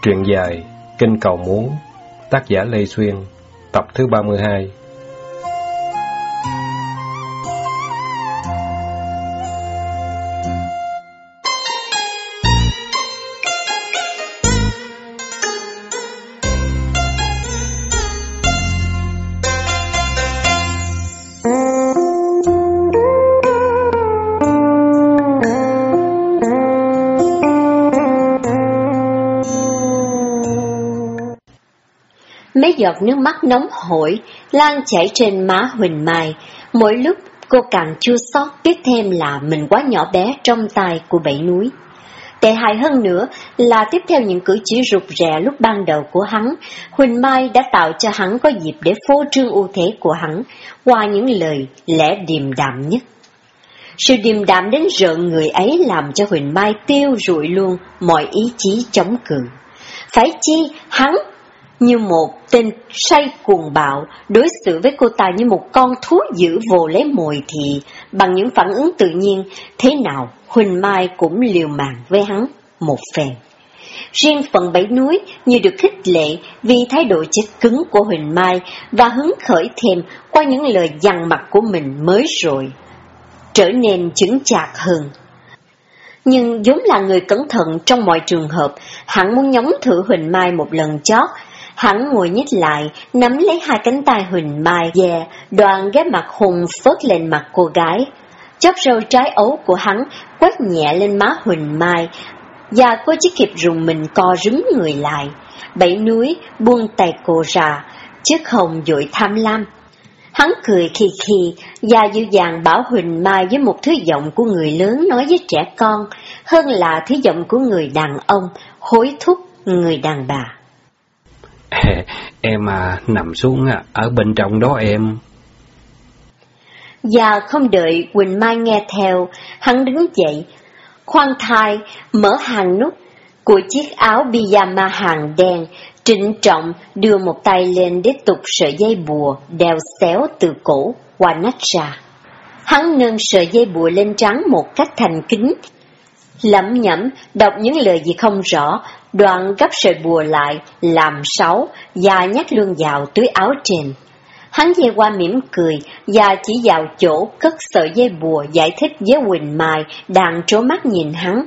Truyện dài Kinh Cầu Muốn, tác giả Lê Xuyên, tập thứ 32. Mấy giọt nước mắt nóng hổi lan chảy trên má Huỳnh Mai, mỗi lúc cô càng chua xót biết thêm là mình quá nhỏ bé trong tay của Bảy Núi. Tệ hại hơn nữa là tiếp theo những cử chỉ rụt rè lúc ban đầu của hắn, Huỳnh Mai đã tạo cho hắn có dịp để phô trương ưu thế của hắn qua những lời lẽ điềm đạm nhất. Sự điềm đạm đến rợn người ấy làm cho Huỳnh Mai tiêu rụi luôn mọi ý chí chống cự. Phải chi hắn như một tên say cuồng bạo, đối xử với cô ta như một con thú dữ vồ lấy mồi thì bằng những phản ứng tự nhiên, thế nào Huỳnh Mai cũng liều mạng với hắn một phen. Riêng phần Bảy Núi như được khích lệ vì thái độ chết cứng của Huỳnh Mai và hứng khởi thêm qua những lời dằn mặt của mình mới rồi, trở nên chững chạc hơn. Nhưng vốn là người cẩn thận trong mọi trường hợp, hắn muốn nhúng thử Huỳnh Mai một lần chót. Hắn ngồi nhích lại, nắm lấy hai cánh tay Huỳnh Mai, đoạn ghé mặt hùng phớt lên mặt cô gái. Chóp râu trái ấu của hắn quét nhẹ lên má Huỳnh Mai, và cô chỉ kịp rùng mình co rúm người lại. Bảy Núi buông tay cô ra, chiếc hồng dội tham lam. Hắn cười khì khì và dịu dàng bảo Huỳnh Mai với một thứ giọng của người lớn nói với trẻ con, hơn là thứ giọng của người đàn ông hối thúc người đàn bà. Em nằm xuống ở bên trong đó em. Và không đợi Huỳnh Mai nghe theo, hắn đứng dậy, khoan thai, mở hàng nút của chiếc áo pyjama hàng đen, trịnh trọng đưa một tay lên để tục sợi dây bùa đeo xéo từ cổ qua nách ra. Hắn nâng sợi dây bùa lên trán một cách thành kính, lẩm nhẩm đọc những lời gì không rõ, đoạn gấp sợi bùa lại làm 6 và nhét luôn vào túi áo trên. Hắn dây qua mỉm cười và chỉ vào chỗ cất sợi dây bùa giải thích với Huỳnh Mai đang trố mắt nhìn hắn.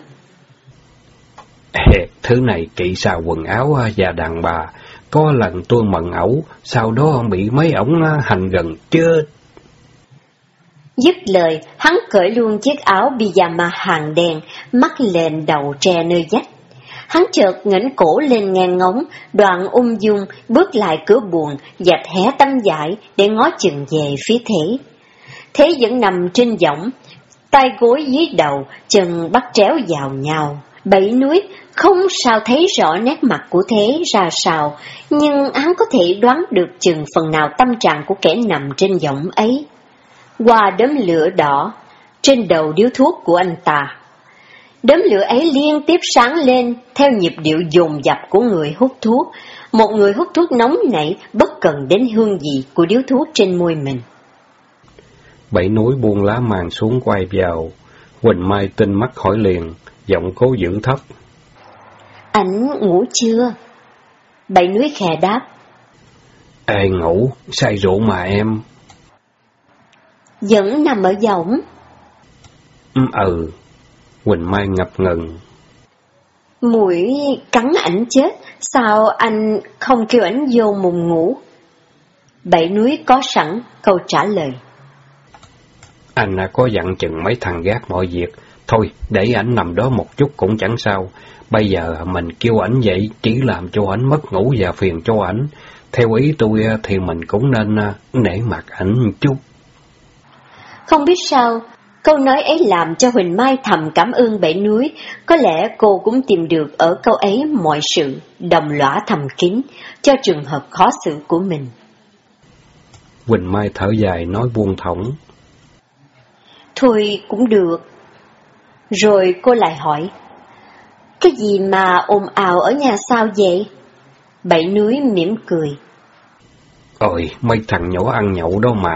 Thứ này kỵ xào quần áo và đàn bà, có lần tôi mận ẩu, sau đó bị mấy ổng hành gần chết. Dứt lời, hắn cởi luôn chiếc áo pyjama hàng đen, mắc lên đầu tre nơi vách. Hắn chợt ngẩng cổ lên ngang ngóng, đoạn ung dung bước lại cửa buồng và hé tấm vải để ngó chừng về phía Thế. Thế vẫn nằm trên võng, tay gối dưới đầu, chân bắt tréo vào nhau. Bảy Núi không sao thấy rõ nét mặt của Thế ra sao, nhưng hắn có thể đoán được chừng phần nào tâm trạng của kẻ nằm trên võng ấy. Qua đốm lửa đỏ trên đầu điếu thuốc của anh ta, đốm lửa ấy liên tiếp sáng lên theo nhịp điệu dồn dập của người hút thuốc, một người hút thuốc nóng nảy bất cần đến hương vị của điếu thuốc trên môi mình. Bảy Núi buông lá màn xuống quay vào, Huỳnh Mai tinh mắt hỏi liền, giọng cố giữ thấp. Anh ngủ chưa? Bảy Núi khẽ đáp. Ngủ, say rượu mà em. Vẫn nằm ở võng. Huỳnh Mai ngập ngừng. Muội cắn ảnh chết, sao anh không kêu ảnh vô mùng ngủ? Bảy Núi có sẵn câu trả lời. Anh có dặn chừng mấy thằng gác mọi việc, thôi để ảnh nằm đó một chút cũng chẳng sao. Bây giờ mình kêu ảnh dậy chỉ làm cho ảnh mất ngủ và phiền cho ảnh. Theo ý tôi thì mình cũng nên nể mặt ảnh chút. Không biết sao, câu nói ấy làm cho Huỳnh Mai thầm cảm ơn Bảy Núi, có lẽ cô cũng tìm được ở câu ấy mọi sự đồng lõa thầm kín cho trường hợp khó xử của mình. Huỳnh Mai thở dài nói buông thõng. Thôi cũng được. Rồi cô lại hỏi, cái gì mà ồn ào ở nhà sao vậy? Bảy Núi mỉm cười. Ôi, mấy thằng nhỏ ăn nhậu đó mà.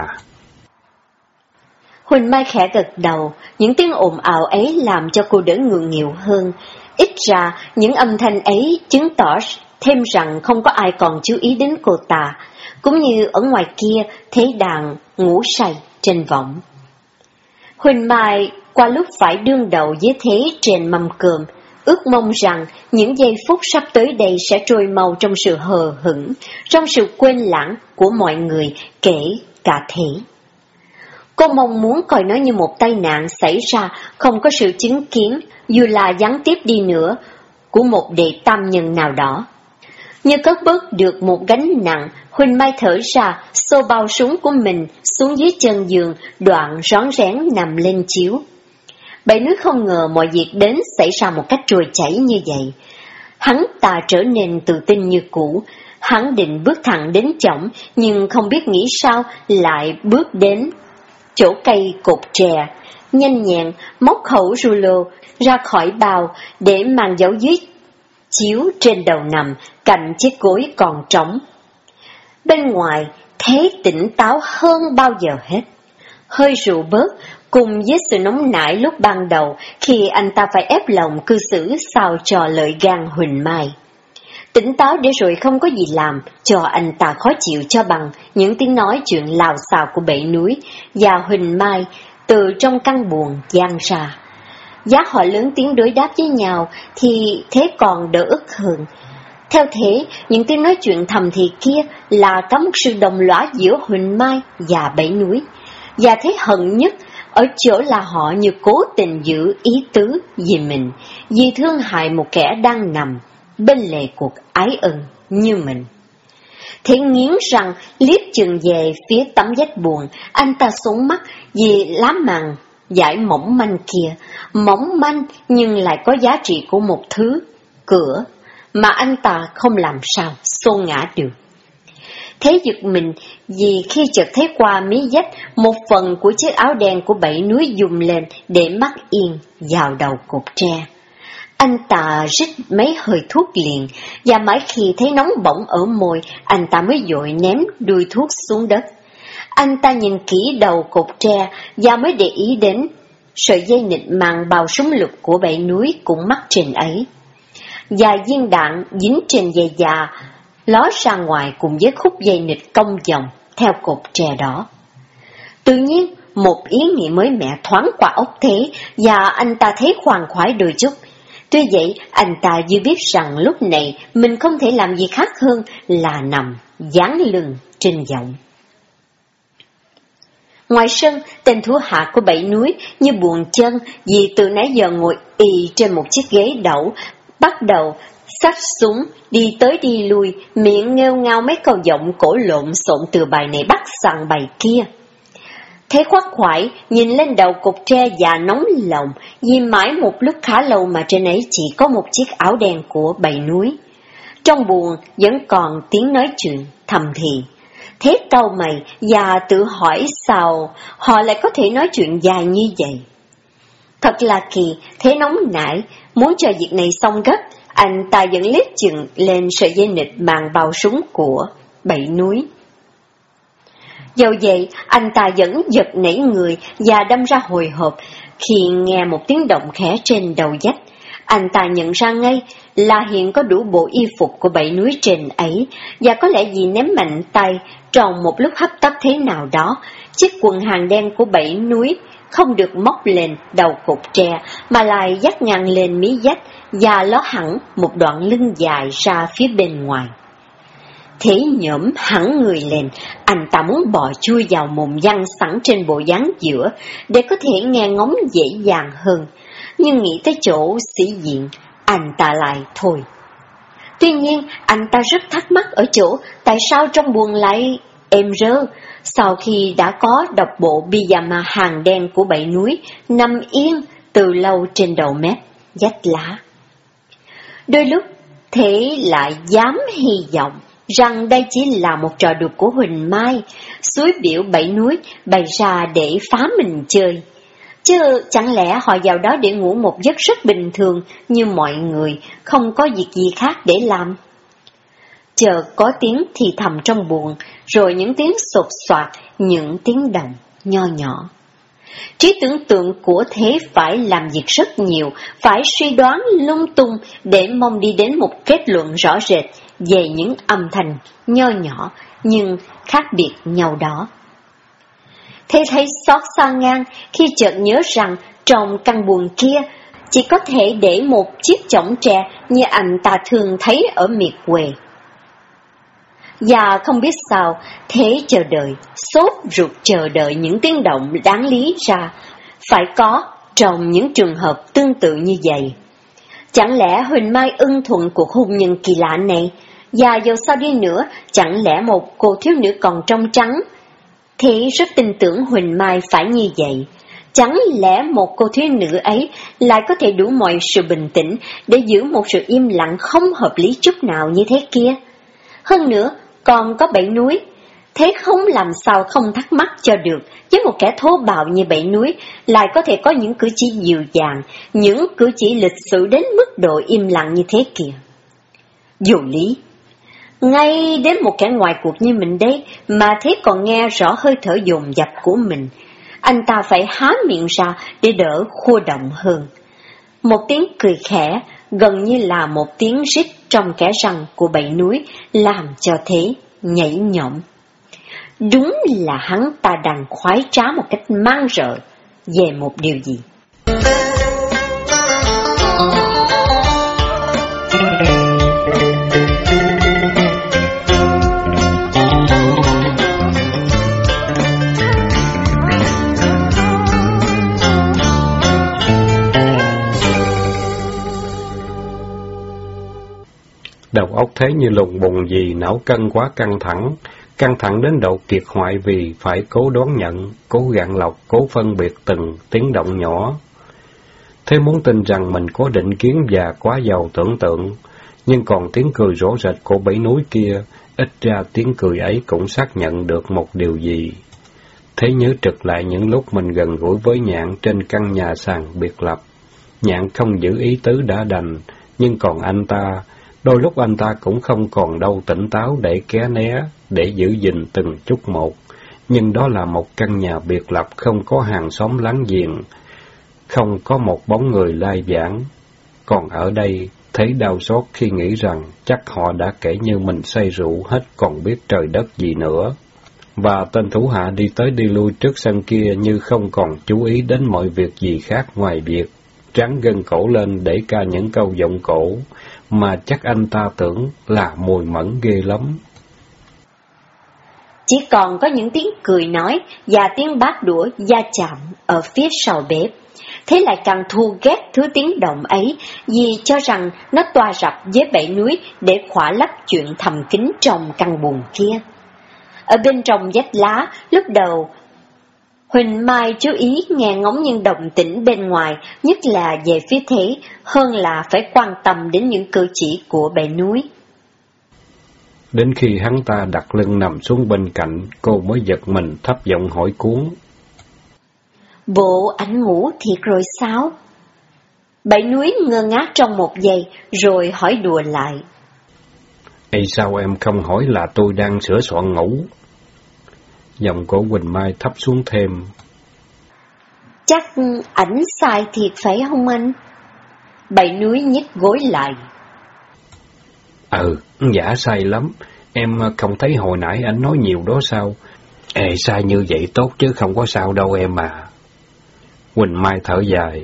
Huỳnh Mai khẽ gật đầu, những tiếng ồn ào ấy làm cho cô đỡ ngượng nghịu hơn, Ít ra, những âm thanh ấy chứng tỏ thêm rằng không có ai còn chú ý đến cô ta, cũng như ở ngoài kia thế đàn ngủ say trên võng. Huỳnh Mai qua lúc phải đương đầu với thế trên mâm cơm, ước mong rằng những giây phút sắp tới đây sẽ trôi mau trong sự hờ hững, trong sự quên lãng của mọi người, kể cả thế. Cô mong muốn coi nó như một tai nạn xảy ra, không có sự chứng kiến, dù là gián tiếp đi nữa, của một đệ tam nhân nào đó. Như cất bớt được một gánh nặng, Huỳnh Mai thở ra, xô bao súng của mình xuống dưới chân giường, đoạn rón rén nằm lên chiếu. Bảy Núi không ngờ mọi việc đến xảy ra một cách trôi chảy như vậy. Hắn ta trở nên tự tin như cũ, hắn định bước thẳng đến chõng, nhưng không biết nghĩ sao lại bước đến chỗ cây cột tre, nhanh nhẹn móc khẩu rulo ra khỏi bao để mang giấu dưới chiếu trên đầu nằm, cạnh chiếc gối còn trống. Bên ngoài, thế tỉnh táo hơn bao giờ hết. Hơi rượu bớt, cùng với sự nóng nảy lúc ban đầu khi anh ta phải ép lòng cư xử sao cho lợi gan Huỳnh Mai. Tỉnh táo để rồi không có gì làm cho anh ta khó chịu cho bằng những tiếng nói chuyện lào xào của Bảy Núi và Huỳnh Mai từ trong căn buồng vang ra. Giá họ lớn tiếng đối đáp với nhau thì thế còn đỡ ức hơn. Theo thế, những tiếng nói chuyện thầm thì kia là có một sự đồng lõa giữa Huỳnh Mai và Bảy Núi. Và thế hận nhất ở chỗ là họ như cố tình giữ ý tứ vì mình, vì thương hại một kẻ đang nằm bên lề cuộc ái ân như mình. Thế nghiến răng liếc chừng về phía tấm vách buồn, anh ta xuống mắt vì lá màn dải mỏng manh kia, mỏng manh nhưng lại có giá trị của một thứ cửa mà anh ta không làm sao xô ngã được. Thế giật mình vì khi chợt thấy qua mí vách một phần của chiếc áo đen của Bảy Núi dùng lên để mắc yên vào đầu cột tre. Anh ta rít mấy hơi thuốc liền, và mãi khi thấy nóng bỏng ở môi, anh ta mới vội ném đuôi thuốc xuống đất. Anh ta nhìn kỹ đầu cột tre và mới để ý đến sợi dây nịt màng bao súng lục của Bảy Núi cũng mắc trên ấy. Và viên đạn dính trên dây già ló ra ngoài cùng với khúc dây nịt cong vòng theo cột tre đó. Tự nhiên, một ý nghĩ mới mẻ thoáng qua óc Thế, và anh ta thấy khoan khoái đôi chút. Tuy vậy, anh ta dư biết rằng lúc này mình không thể làm gì khác hơn là nằm dán lưng trên võng. Ngoài sân, tên thủ hạ của Bảy Núi như buồn chân vì từ nãy giờ ngồi ì trên một chiếc ghế đẩu, bắt đầu xách súng đi tới đi lui, miệng nghêu ngao mấy câu giọng cổ lộn xộn từ bài này bắt sang bài kia. Thế khoác khoải nhìn lên đầu cột tre và nóng lòng vì mãi một lúc khá lâu mà trên ấy chỉ có một chiếc áo đen của Bảy Núi. Trong buồng vẫn còn tiếng nói chuyện thầm thì. Thế cau mày và tự hỏi sao họ lại có thể nói chuyện dài như vậy. Thật là kỳ, Thế nóng nảy, muốn cho việc này xong gấp, anh ta vẫn liếc chừng lên sợi dây nịt màng bao súng của Bảy Núi. Dẫu vậy, anh ta vẫn giật nảy người và đâm ra hồi hộp khi nghe một tiếng động khẽ trên đầu vách. Anh ta nhận ra ngay là hiện có đủ bộ y phục của Bảy Núi trên ấy, và có lẽ vì ném mạnh tay trong một lúc hấp tấp thế nào đó, chiếc quần hàng đen của Bảy Núi không được móc lên đầu cột tre mà lại dắt ngang lên mí vách và ló hẳn một đoạn lưng dài ra phía bên ngoài. Thế nhổm hẳn người lên, anh ta muốn bò chui vào mồm văng sẵn trên bộ dáng giữa để có thể nghe ngóng dễ dàng hơn, nhưng nghĩ tới chỗ sĩ diện, anh ta lại thôi. Tuy nhiên, anh ta rất thắc mắc ở chỗ tại sao trong buồng lại êm rơ sau khi đã có độc bộ pyjama hàng đen của Bảy Núi nằm yên từ lâu trên đầu mép vách lá. Đôi lúc Thế lại dám hy vọng rằng đây chỉ là một trò đùa của Huỳnh Mai, suối biểu Bảy Núi bày ra để phá mình chơi. Chứ chẳng lẽ họ vào đó để ngủ một giấc rất bình thường như mọi người, không có việc gì khác để làm. Chợt có tiếng thì thầm trong buồng, rồi những tiếng sột soạt, những tiếng động nho nhỏ. Trí tưởng tượng của Thế phải làm việc rất nhiều, phải suy đoán lung tung để mong đi đến một kết luận rõ rệt về những âm thanh nho nhỏ nhưng khác biệt nhau đó. Thế thấy xót xa ngang khi chợt nhớ rằng trong căn buồng kia chỉ có thể để một chiếc chõng tre như anh ta thường thấy ở miệt quê. Và không biết sao, Thế chờ đợi, sốt ruột chờ đợi những tiếng động đáng lý ra phải có trong những trường hợp tương tự như vậy. Chẳng lẽ Huỳnh Mai ưng thuận cuộc hôn nhân kỳ lạ này, và dầu sao đi nữa, chẳng lẽ một cô thiếu nữ còn trong trắng? Thế rất tin tưởng Huỳnh Mai phải như vậy. Chẳng lẽ một cô thiếu nữ ấy lại có thể đủ mọi sự bình tĩnh để giữ một sự im lặng không hợp lý chút nào như thế kia? Hơn nữa, còn có Bảy Núi. Thế không làm sao không thắc mắc cho được, với một kẻ thô bạo như Bảy Núi lại có thể có những cử chỉ dịu dàng, những cử chỉ lịch sự đến mức độ im lặng như thế kìa. Dù lý, ngay đến một kẻ ngoài cuộc như mình đây mà Thế còn nghe rõ hơi thở dồn dập của mình, anh ta phải há miệng ra để đỡ khua động hơn. Một tiếng cười khẽ, gần như là một tiếng rít trong kẽ răng của Bảy Núi làm cho Thế nhảy nhõm. Đúng là hắn ta đang khoái trá một cách man rợ về một điều gì. Đầu óc Thế như lùng bùng vì não cân quá căng thẳng đến độ kiệt hoại vì phải cố đoán nhận, cố gạn lọc, cố phân biệt từng tiếng động nhỏ. Thế muốn tin rằng mình có định kiến và quá giàu tưởng tượng, nhưng còn tiếng cười rõ rệt của Bảy Núi kia, ít ra tiếng cười ấy cũng xác nhận được một điều gì. Thế nhớ trực lại những lúc mình gần gũi với Nhạn trên căn nhà sàn biệt lập. Nhạn không giữ ý tứ đã đành, nhưng còn anh ta, đôi lúc anh ta cũng không còn đâu tỉnh táo để ké né, để giữ gìn từng chút một. Nhưng đó là một căn nhà biệt lập không có hàng xóm láng giềng, không có một bóng người lai vãng. Còn ở đây, thấy đau xót khi nghĩ rằng chắc họ đã kể như mình say rượu hết còn biết trời đất gì nữa. Và tên thủ hạ đi tới đi lui trước sân kia như không còn chú ý đến mọi việc gì khác ngoài việc tráng gân cổ lên để ca những câu giọng cổ, mà chắc anh ta tưởng là mùi mẫn ghê lắm. Chỉ còn có những tiếng cười nói và tiếng bát đũa va chạm ở phía sau bếp. Thế lại càng thù ghét thứ tiếng động ấy, vì cho rằng nó toa rập với Bảy Núi để khỏa lấp chuyện thầm kín trong căn buồng kia. Ở bên trong vách lá, lúc đầu Huỳnh Mai chú ý nghe ngóng những động tĩnh bên ngoài, nhất là về phía Thế, hơn là phải quan tâm đến những cử chỉ của Bảy Núi. Đến khi hắn ta đặt lưng nằm xuống bên cạnh, cô mới giật mình thấp giọng hỏi cuống: Bộ ảnh ngủ thiệt rồi sao? Bảy Núi ngơ ngác trong một giây, rồi hỏi đùa lại: Ê, sao em không hỏi là tôi đang sửa soạn ngủ? Giọng của Huỳnh Mai thấp xuống thêm: Chắc ảnh sai thiệt phải không anh? Bảy Núi nhích gối lại: Dạ sai lắm. Em không thấy hồi nãy anh nói nhiều đó sao? Ê, sai như vậy tốt chứ không có sao đâu em à. Huỳnh Mai thở dài: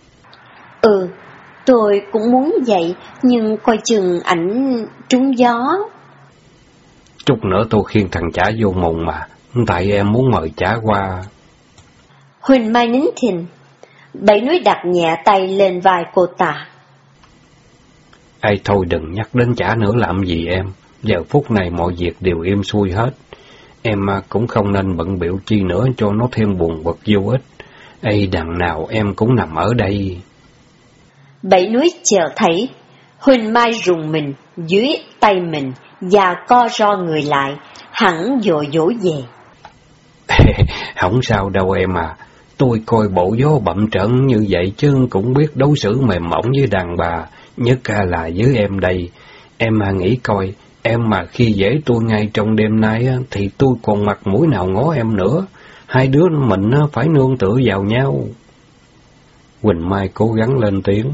Tôi cũng muốn vậy, nhưng coi chừng ảnh trúng gió. Chút nữa tôi khiêng thằng Chả vô mùng mà, tại em muốn mời Chả qua. Huỳnh Mai nín thinh. Bảy Núi đặt nhẹ tay lên vai cô ta: Ê, thôi đừng nhắc đến Chả nữa làm gì em. Giờ phút này mọi việc đều êm xuôi hết. Em cũng không nên bận bịu chi nữa cho nó thêm buồn bực vô ích. Ê, đằng nào em cũng nằm ở đây. Bảy Núi chờ thấy Huỳnh Mai rùng mình dưới tay mình và co ro người lại, hẳn dội dỗ về. Không sao đâu em à. Tôi coi bộ gió bậm trợn như vậy chứ cũng biết đối xử mềm mỏng với đàn bà, nhất là với em đây. Em nghĩ coi, em mà khi dễ tôi ngay trong đêm nay thì tôi còn mặt mũi nào ngó em nữa. hai đứa mình phải nương tựa vào nhau. Huỳnh Mai cố gắng lên tiếng.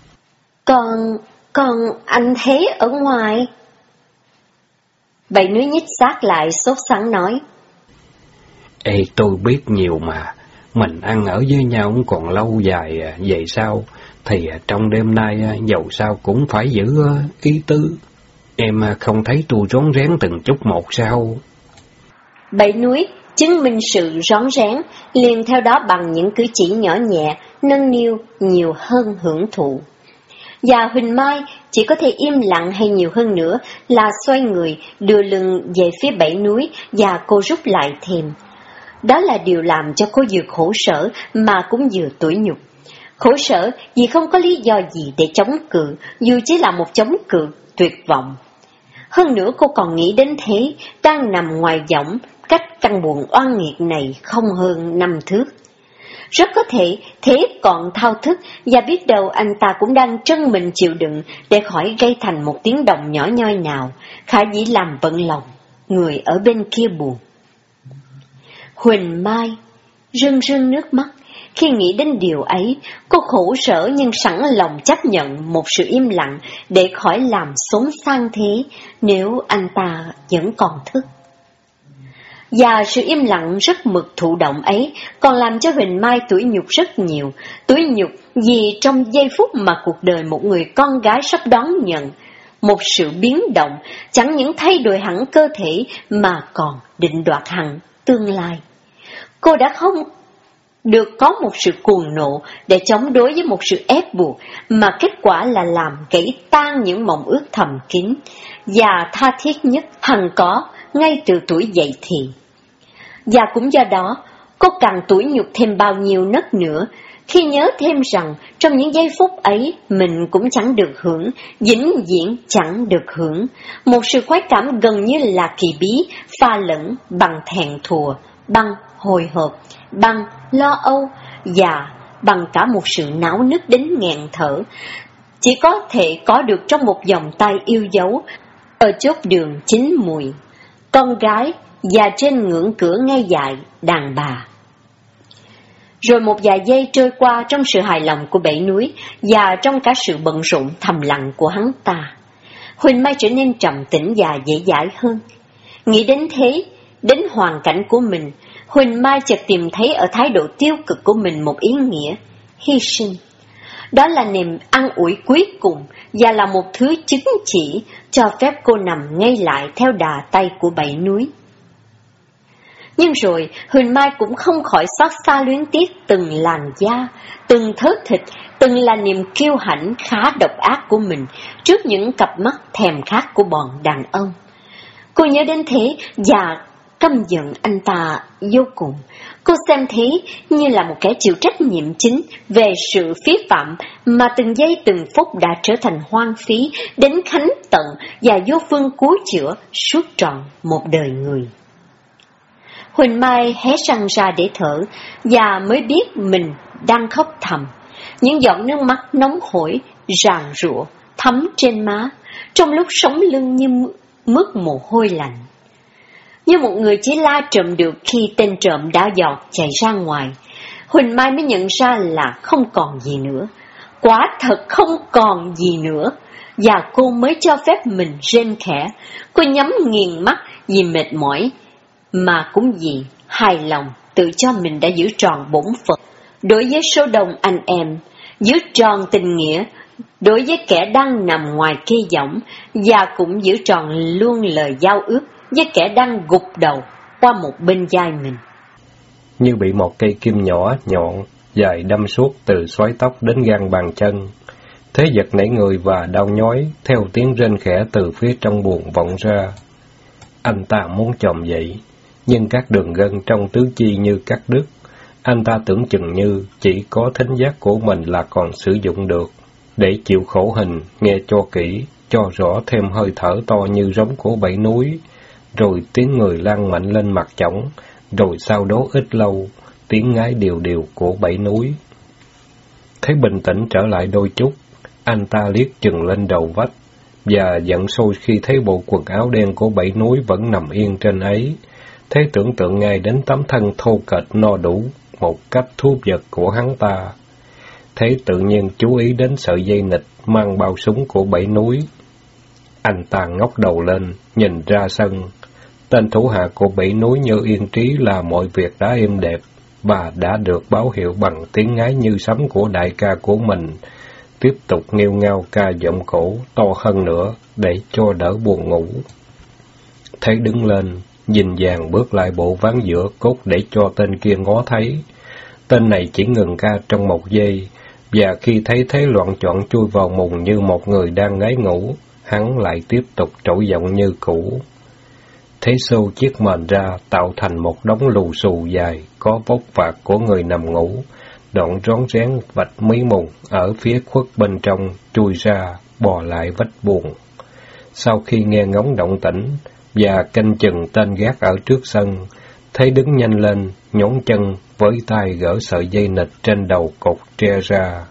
Còn anh thấy ở ngoài? Bảy Núi nhích sát lại sốt sắng nói. Ê, tôi biết nhiều mà, mình ăn ở với nhau cũng còn lâu dài, vậy sao? Thì trong đêm nay dầu sao cũng phải giữ ý tứ. Em không thấy tôi rón rén từng chút một sao? Bảy Núi chứng minh sự rón rén, liền theo đó bằng những cử chỉ nhỏ nhẹ, nâng niu nhiều hơn hưởng thụ. Và Huỳnh Mai chỉ có thể im lặng hay nhiều hơn nữa là xoay người, đưa lưng về phía Bảy Núi và cô rút lại thêm. Đó là điều làm cho cô vừa khổ sở mà cũng vừa tủi nhục. Khổ sở vì không có lý do gì để chống cự, dù chỉ là một chống cự tuyệt vọng. Hơn nữa cô còn nghĩ đến Thế đang nằm ngoài võng, cách căn buồng oan nghiệt này không hơn 5 thước. Rất có thể Thế còn thao thức và biết đâu anh ta cũng đang trân mình chịu đựng để khỏi gây thành một tiếng động nhỏ nhoi nào, khả dĩ làm bận lòng người ở bên kia buồn. Huỳnh Mai rưng rưng nước mắt. Khi nghĩ đến điều ấy, cô khổ sở nhưng sẵn lòng chấp nhận một sự im lặng để khỏi làm xốn sang Thế nếu anh ta vẫn còn thức. Và sự im lặng rất mực thụ động ấy còn làm cho Huỳnh Mai tủi nhục rất nhiều, tủi nhục vì trong giây phút mà cuộc đời một người con gái sắp đón nhận một sự biến động, chẳng những thay đổi hẳn cơ thể mà còn định đoạt hẳn tương lai. Cô đã không được có một sự cuồng nộ để chống đối với một sự ép buộc, mà kết quả là làm gãy tan những mộng ước thầm kín và tha thiết nhất hằng có ngay từ tuổi dậy thì. Và cũng do đó, cô càng tủi nhục thêm bao nhiêu nấc nữa, khi nhớ thêm rằng trong những giây phút ấy mình cũng chẳng được hưởng, vĩnh viễn chẳng được hưởng, một sự khoái cảm gần như là kỳ bí, pha lẫn bằng thẹn thùa, bằng hồi hộp, bằng lo âu và bằng cả một sự náo nức đến nghẹn thở, chỉ có thể có được trong một vòng tay yêu dấu ở chốt đường chín mùi, con gái và trên ngưỡng cửa ngay dại đàn bà. Rồi một vài giây trôi qua trong sự hài lòng của Bảy Núi và trong cả sự bận rộn thầm lặng của hắn ta. Huỳnh Mai trở nên trầm tĩnh và dễ dãi hơn. Nghĩ đến Thế, đến hoàn cảnh của mình, Huỳnh Mai chợt tìm thấy ở thái độ tiêu cực của mình một ý nghĩa, hy sinh. Đó là niềm an ủi cuối cùng và là một thứ chứng chỉ cho phép cô nằm ngay lại theo đà tay của Bảy Núi. Nhưng rồi, Huỳnh Mai cũng không khỏi xót xa luyến tiếc từng làn da, từng thớ thịt, từng là niềm kiêu hãnh khá độc ác của mình trước những cặp mắt thèm khát của bọn đàn ông. Cô nhớ đến Thế và căm giận anh ta vô cùng. Cô xem Thế như là một kẻ chịu trách nhiệm chính về sự phí phạm mà từng giây từng phút đã trở thành hoang phí đến khánh tận và vô phương cứu chữa suốt trọn một đời người. Huỳnh Mai hé răng ra để thở và mới biết mình đang khóc thầm. Những giọt nước mắt nóng hổi, ràn rụa, thấm trên má, trong lúc sống lưng như mướt mồ hôi lạnh. Như một người chỉ la trộm được khi tên trộm đã giọt chạy ra ngoài, Huỳnh Mai mới nhận ra là không còn gì nữa. Quả thật không còn gì nữa, và cô mới cho phép mình rên khẽ. Cô nhắm nghiền mắt vì mệt mỏi, mà cũng vì hài lòng tự cho mình đã giữ tròn bổn phận đối với số đông anh em, giữ tròn tình nghĩa đối với kẻ đang nằm ngoài kia võng, và cũng giữ tròn luôn lời giao ước với kẻ đang gục đầu qua một bên vai mình. Như bị một cây kim nhỏ nhọn dài đâm suốt từ xoáy tóc đến gan bàn chân, Thế giật nảy người và đau nhói theo tiếng rên khẽ từ phía trong buồng vọng ra. Anh ta muốn chồm dậy, nhưng các đường gân trong tứ chi như cắt đứt. Anh ta tưởng chừng như chỉ có thính giác của mình là còn sử dụng được, để chịu khổ hình, nghe cho kỹ, cho rõ thêm hơi thở to như rống của Bảy Núi, rồi tiếng người lan mạnh lên mặt chõng, rồi sau đó ít lâu, tiếng ngái đều đều của Bảy Núi. Thấy bình tĩnh trở lại đôi chút, anh ta liếc chừng lên đầu vách, và giận sôi khi thấy bộ quần áo đen của Bảy Núi vẫn nằm yên trên ấy. Thế tưởng tượng ngay đến tấm thân thô kệch no đủ, một cách thú vật của hắn ta. Thế tự nhiên chú ý đến sợi dây nịt mang bao súng của Bảy Núi. Anh ta ngóc đầu lên, nhìn ra sân. Tên thủ hạ của Bảy Núi như yên trí là mọi việc đã êm đẹp, và đã được báo hiệu bằng tiếng ngái như sấm của đại ca của mình, tiếp tục nghêu ngao ca giọng cổ to hơn nữa để cho đỡ buồn ngủ. Thế đứng lên, nhìn vàng bước lại bộ ván giữa cốt để cho tên kia ngó thấy. Tên này chỉ ngừng ca trong một giây, và khi thấy thế loạn choạng chui vào mùng như một người đang ngáy ngủ, hắn lại tiếp tục trỗi giọng như cũ. Thế xô chiếc mền ra, tạo thành một đống lù xù dài, có vóc vạc của người nằm ngủ, đoạn rón rén vạch mí mùng, ở phía khuất bên trong, chui ra, bò lại vách buồng. Sau khi nghe ngóng động tĩnh, và canh chừng tên gác ở trước sân, Thế đứng nhanh lên, nhón chân, với tay gỡ sợi dây nịt trên đầu cột tre ra.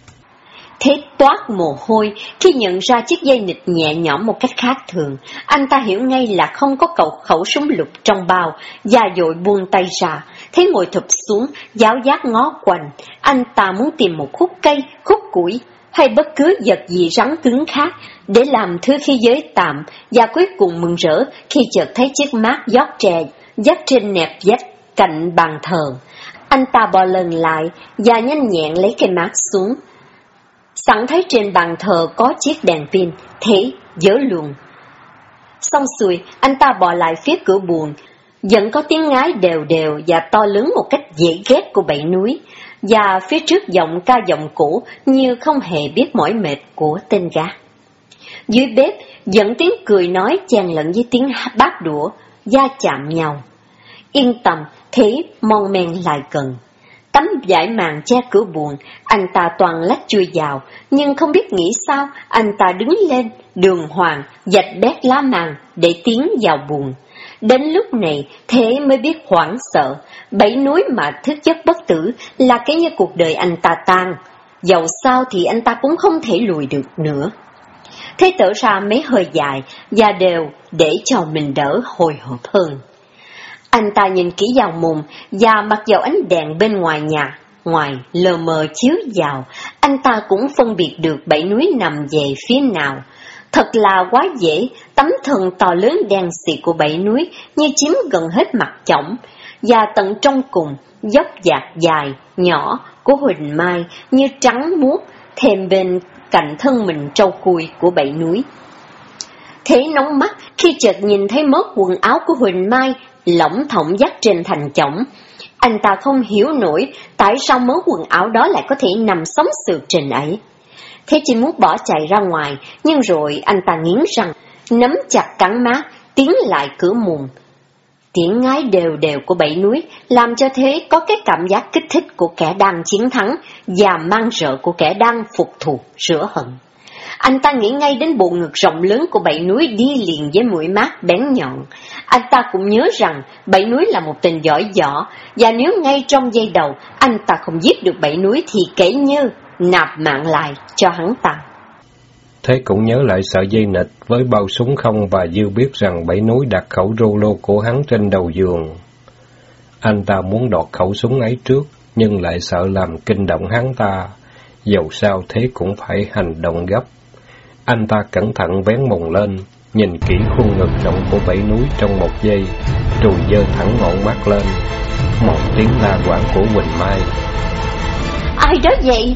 Thế toát mồ hôi khi nhận ra chiếc dây nịt nhẹ nhõm một cách khác thường. Anh ta hiểu ngay là không có khẩu súng lục trong bao, và vội buông tay ra. Thế ngồi thụp xuống, giáo giác ngó quanh. Anh ta muốn tìm một khúc cây, khúc củi, hay bất cứ vật gì rắn cứng khác, để làm thứ khí giới tạm, và cuối cùng mừng rỡ khi chợt thấy chiếc mác giót tre dắt trên nẹp vách cạnh bàn thờ. Anh ta bò lần lại, và nhanh nhẹn lấy cây mác xuống. Sẵn thấy trên bàn thờ có chiếc đèn pin, thế dỡ luôn. Xong xuôi, anh ta bò lại phía cửa buồng, vẫn có tiếng ngái đều đều và to lớn một cách dễ ghét của Bảy Núi, và phía trước giọng ca giọng cổ như không hề biết mỏi mệt của tên gác. Dưới bếp vẫn tiếng cười nói chen lẫn với tiếng bát đũa va chạm nhau. Yên tâm, thế mon men lại gần. Tấm vải màn che cửa buồng, anh ta toàn lách chui vào, nhưng không biết nghĩ sao, anh ta đứng lên, đường hoàng, vạch bét lá màn để tiến vào buồng. Đến lúc này, thế mới biết hoảng sợ, Bảy Núi mà thức giấc bất tử là cái như cuộc đời anh ta tan, dẫu sao thì anh ta cũng không thể lùi được nữa. Thế thở ra mấy hơi dài, và đều để cho mình đỡ hồi hộp hơn. Anh ta nhìn kỹ vào mùng, và mặc dầu ánh đèn bên ngoài lờ mờ chiếu vào, anh ta cũng phân biệt được Bảy Núi nằm về phía nào. Thật là quá dễ, tấm thân to lớn đen xì của Bảy Núi như chiếm gần hết mặt chổng, và tận trong cùng, dốc dạc dài, nhỏ của Huỳnh Mai như trắng muốt, thêm bên cạnh thân mình trâu cùi của Bảy Núi. Thế nóng mắt khi chợt nhìn thấy mớ quần áo của Huỳnh Mai lỏng thỏng dắt trên thành chổng. Anh ta không hiểu nổi tại sao mớ quần áo đó lại có thể nằm sống sượt trên ấy. Thế chỉ muốn bỏ chạy ra ngoài, nhưng rồi anh ta nghiến răng, nắm chặt cắn má, tiến lại cửa muồng. Tiếng ngái đều đều của Bảy Núi làm cho Thế có cái cảm giác kích thích của kẻ đang chiến thắng và mang rợ của kẻ đang phục thù rửa hận. Anh ta nghĩ ngay đến bộ ngực rộng lớn của Bảy Núi đi liền với mũi mát bén nhọn. Anh ta cũng nhớ rằng Bảy Núi là một tên giỏi võ, và nếu ngay trong giây đầu anh ta không giết được Bảy Núi thì kể như nạp mạng lại cho hắn ta. Thế cũng nhớ lại sợi dây nịt với bao súng không, và dư biết rằng Bảy Núi đặt khẩu rô-lô của hắn trên đầu giường. Anh ta muốn đoạt khẩu súng ấy trước, nhưng lại sợ làm kinh động hắn ta. Dầu sao thế cũng phải hành động gấp. Anh ta cẩn thận vén mùng lên, nhìn kỹ khuôn ngực rộng của Bảy Núi trong một giây, rồi giơ thẳng ngọn mắt lên. Một tiếng la quảng của Huỳnh Mai. Ai đó vậy?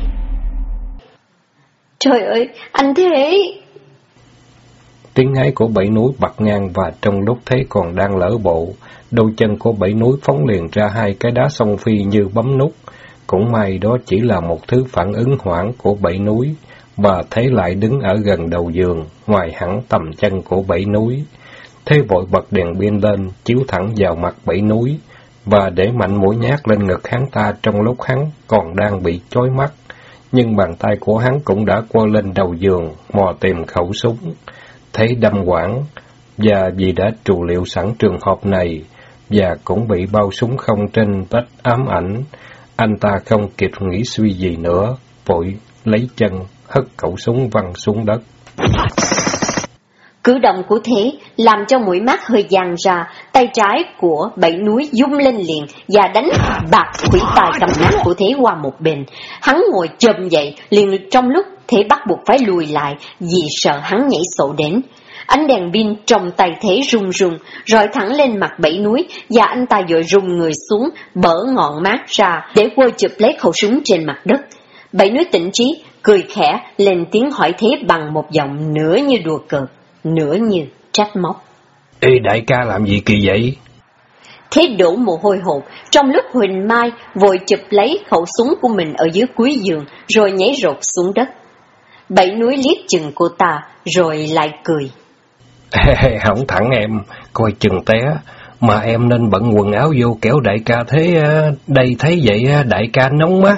Trời ơi, anh Thế! Tiếng ngáy của Bảy Núi bật ngang, và trong lúc Thế còn đang lỡ bộ, đôi chân của Bảy Núi phóng liền ra hai cái đá song phi như bấm nút. Cũng may đó chỉ là một thứ phản ứng hoảng của Bảy Núi, và Thế lại đứng ở gần đầu giường, ngoài hẳn tầm chân của Bảy Núi. Thế vội bật đèn pin lên, chiếu thẳng vào mặt Bảy Núi, và để mạnh mũi nhát lên ngực hắn ta trong lúc hắn còn đang bị chói mắt. Nhưng bàn tay của hắn cũng đã quơ lên đầu giường, mò tìm khẩu súng. Thế đâm quảng, và vì đã trù liệu sẵn trường hợp này, và cũng bị bao súng không trên vách ám ảnh, anh ta không kịp nghĩ suy gì nữa, vội lấy chân hất khẩu súng văng xuống đất. Cử động của Thế làm cho mũi mắt hơi giằng ra, tay trái của Bảy Núi rung lên liền và đánh bạc quỷ tài cầm nát của Thế qua một bên. Hắn ngồi chồm dậy, liền trong lúc Thế bắt buộc phải lùi lại vì sợ hắn nhảy sổ đến. Ánh đèn pin trong tay Thế rung rung, rọi thẳng lên mặt Bảy Núi và anh ta vội rung người xuống, bở ngọn mát ra để quơ chụp lấy khẩu súng trên mặt đất. Bảy Núi tỉnh trí, cười khẽ, lên tiếng hỏi Thế bằng một giọng nửa như đùa cợt, nửa như trách móc. Ê đại ca làm gì kỳ vậy? Thế đổ mồ hôi hột, trong lúc Huỳnh Mai vội chụp lấy khẩu súng của mình ở dưới cuối giường, rồi nhảy rột xuống đất. Bảy Núi liếc chừng cô ta, rồi lại cười. Hỏng thẳng em, coi chừng té, mà em nên bận quần áo vô kéo đại ca thế đây thấy vậy đại ca nóng mắt.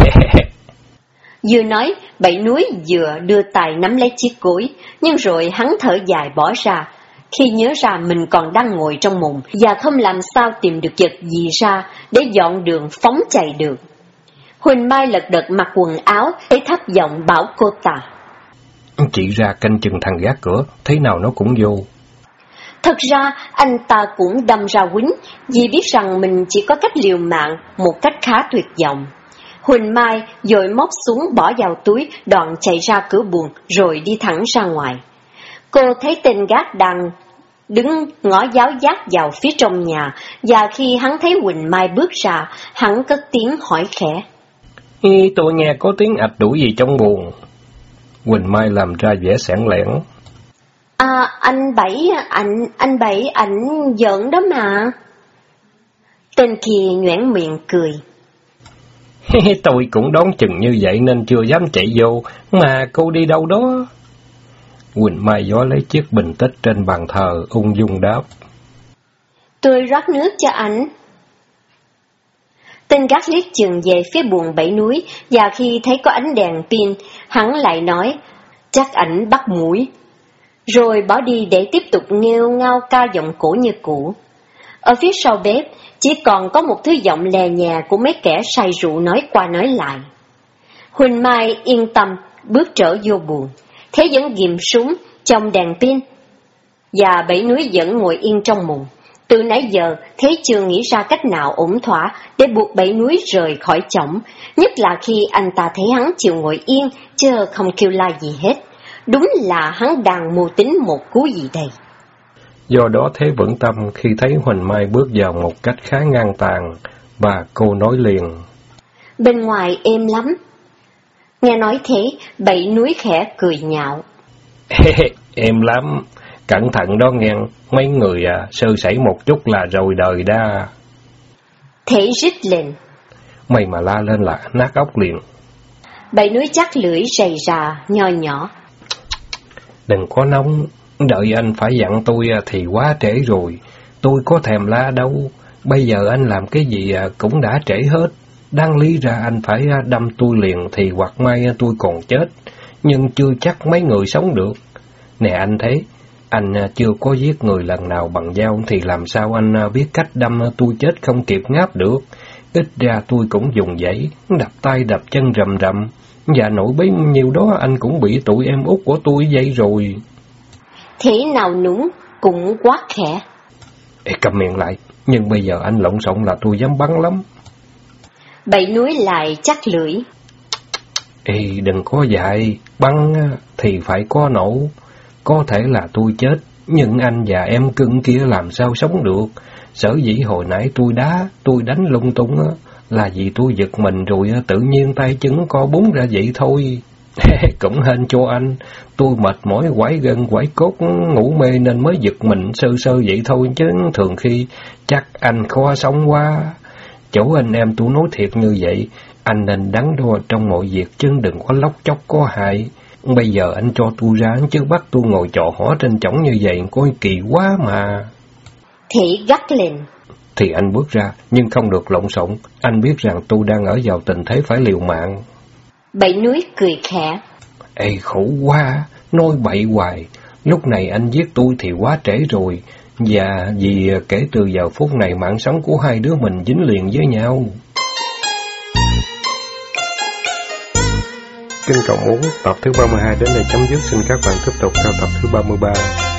Vừa nói, Bảy Núi vừa đưa tay nắm lấy chiếc cối, nhưng rồi hắn thở dài bỏ ra, khi nhớ ra mình còn đang ngồi trong mùng và không làm sao tìm được vật gì ra để dọn đường phóng chạy được. Huỳnh Mai lật đật mặc quần áo, để thấp giọng bảo cô ta. Chị ra canh chừng thằng gác cửa, thế nào nó cũng vô. Thật ra, anh ta cũng đâm ra quýnh, vì biết rằng mình chỉ có cách liều mạng, một cách khá tuyệt vọng. Huỳnh Mai rồi móc xuống bỏ vào túi, đoạn chạy ra cửa buồng, rồi đi thẳng ra ngoài. Cô thấy tên gác đang đứng ngó giáo giác vào phía trong nhà, và khi hắn thấy Huỳnh Mai bước ra, hắn cất tiếng hỏi khẽ. Tôi nghe có tiếng ạch đuổi gì trong buồng. Huỳnh Mai làm ra vẻ sảng lẻn. Anh Bảy, anh giỡn đó mà. Tên kia nhoẻn miệng cười. Tôi cũng đoán chừng như vậy nên chưa dám chạy vô, mà cô đi đâu đó? Huỳnh Mai gió lấy chiếc bình tích trên bàn thờ, ung dung đáp. Tôi rót nước cho anh. Tên gác liếc chừng về phía buồng Bảy Núi, và khi thấy có ánh đèn pin, hắn lại nói, chắc ảnh bắt muỗi, rồi bỏ đi để tiếp tục nghêu ngao ca giọng cổ như cũ. Ở phía sau bếp, chỉ còn có một thứ giọng lè nhè của mấy kẻ say rượu nói qua nói lại. Huỳnh Mai yên tâm bước trở vô buồng, Thế vẫn ghìm súng trong đèn pin, và Bảy Núi vẫn ngồi yên trong mùng. Từ nãy giờ, Thế chưa nghĩ ra cách nào ổn thỏa để buộc Bảy Núi rời khỏi chổng, nhất là khi anh ta thấy hắn chịu ngồi yên, chứ không kêu la gì hết. Đúng là hắn đang mưu tính một cú gì đây. Do đó Thế vững tâm khi thấy Huỳnh Mai bước vào một cách khá ngang tàn, và cô nói liền. Bên ngoài êm lắm. Nghe nói thế, Bảy Núi khẽ cười nhạo. Êm lắm, cẩn thận đó nghe, mấy người sơ sẩy một chút là rồi đời đa. Thế rít lên. Mày mà la lên là nát óc liền. Bảy Núi chắc lưỡi rầy rà, nho nhỏ. Đừng có nóng, đợi anh phải dặn tôi thì quá trễ rồi, tôi có thèm la đâu, bây giờ anh làm cái gì cũng đã trễ hết. Đáng lý ra anh phải đâm tôi liền thì hoặc may tôi còn chết, nhưng chưa chắc mấy người sống được. Nè anh thấy, anh chưa có giết người lần nào bằng dao thì làm sao anh biết cách đâm tôi chết không kịp ngáp được. Ít ra tôi cũng dùng dãy, đập tay đập chân rầm rầm, và nổi bấy nhiêu đó anh cũng bị tụi em út của tôi vậy rồi. Thế nào núng cũng quá khẽ. Ê, cầm miệng lại, nhưng bây giờ anh lộn xộn là tôi dám bắn lắm. Bảy Núi lại chắc lưỡi. Ê, đừng có dại, bắn thì phải có nổ. Có thể là tôi chết, nhưng anh và em cưng kia làm sao sống được. Sở dĩ hồi nãy tôi đánh lung tung là vì tôi giật mình rồi tự nhiên tay chân co búng ra vậy thôi. Cũng hên cho anh, tôi mệt mỏi quải gân quải cốt ngủ mê nên mới giật mình sơ sơ vậy thôi, chứ thường khi chắc anh khó sống quá. Chỗ anh em tôi nói thiệt như vậy, anh nên đắn đo trong mọi việc chứ đừng có lóc chóc có hại. Bây giờ anh cho tôi ra chứ bắt tôi ngồi trọ hỏ trên chõng như vậy coi kỳ quá mà. Thị gắt lên. Thì anh bước ra, nhưng không được lộn xộn, anh biết rằng tôi đang ở vào tình thế phải liều mạng. Bảy Núi cười khẽ. Ê khổ quá, nói bậy hoài, lúc này anh giết tôi thì quá trễ rồi, và vì kể từ giờ phút này mạng sống của hai đứa mình dính liền với nhau. Kinh Cộng 4, tập thứ 32 đến đây chấm dứt, xin các bạn tiếp tục theo tập thứ 33.